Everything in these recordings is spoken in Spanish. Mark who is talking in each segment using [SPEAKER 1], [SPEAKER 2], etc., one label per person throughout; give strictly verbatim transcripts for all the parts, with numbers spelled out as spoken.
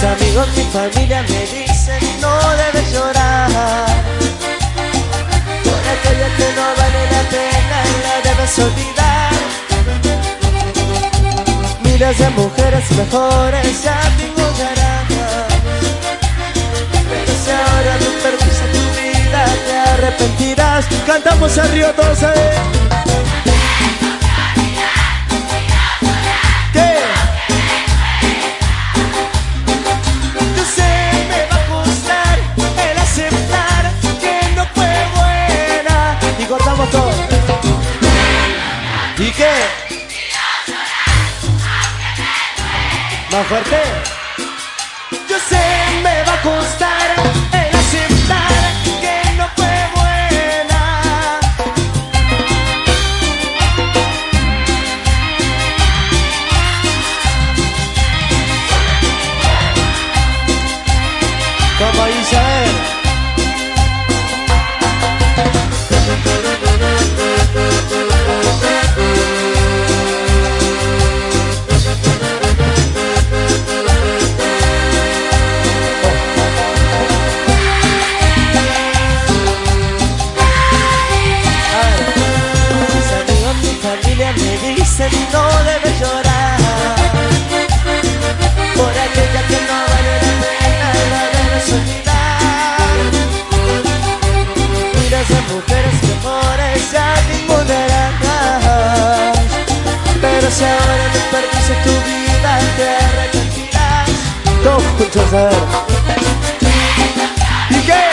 [SPEAKER 1] Mis amigos, mi familia me dicen no debes llorar, por aquella que no vale la pena la debes olvidar. Miles de mujeres mejores ya te encontrarán, pero si ahora tú perdiste tu vida te arrepentirás. Cantamos al río todos, ¿eh? ¿Y qué? ¿Más fuerte? Yo sé, me va a costar el aceptar que no fue buena. Como Isabel. No debes llorar, por aquella que no vale la pena la debes olvidar. Miles de mujeres mejores ya te encontrarás, pero si ahora desperdicias tu vida te arrepentirás. Todos juntos, a ver. ¿Y qué?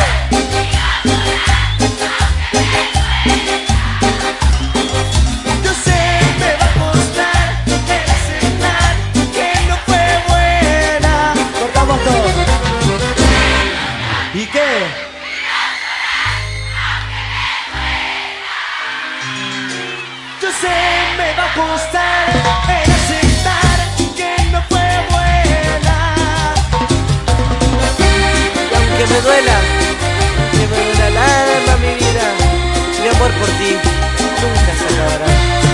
[SPEAKER 1] ¿Y qué? Yo sé, me va a costar el aceptar que no fue buena. Y aunque me duela, que me duela el alma, mi vida, mi amor por ti nunca se acabará.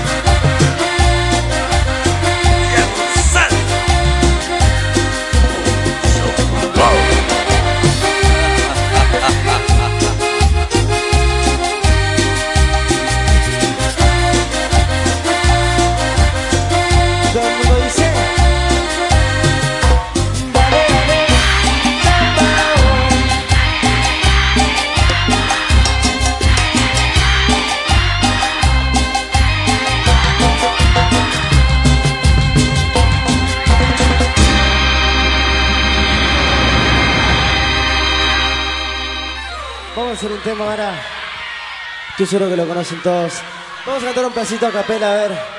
[SPEAKER 1] Vamos a hacer un tema ahora. Estoy seguro que lo conocen todos. Vamos a cantar un pedacito a capela, a ver.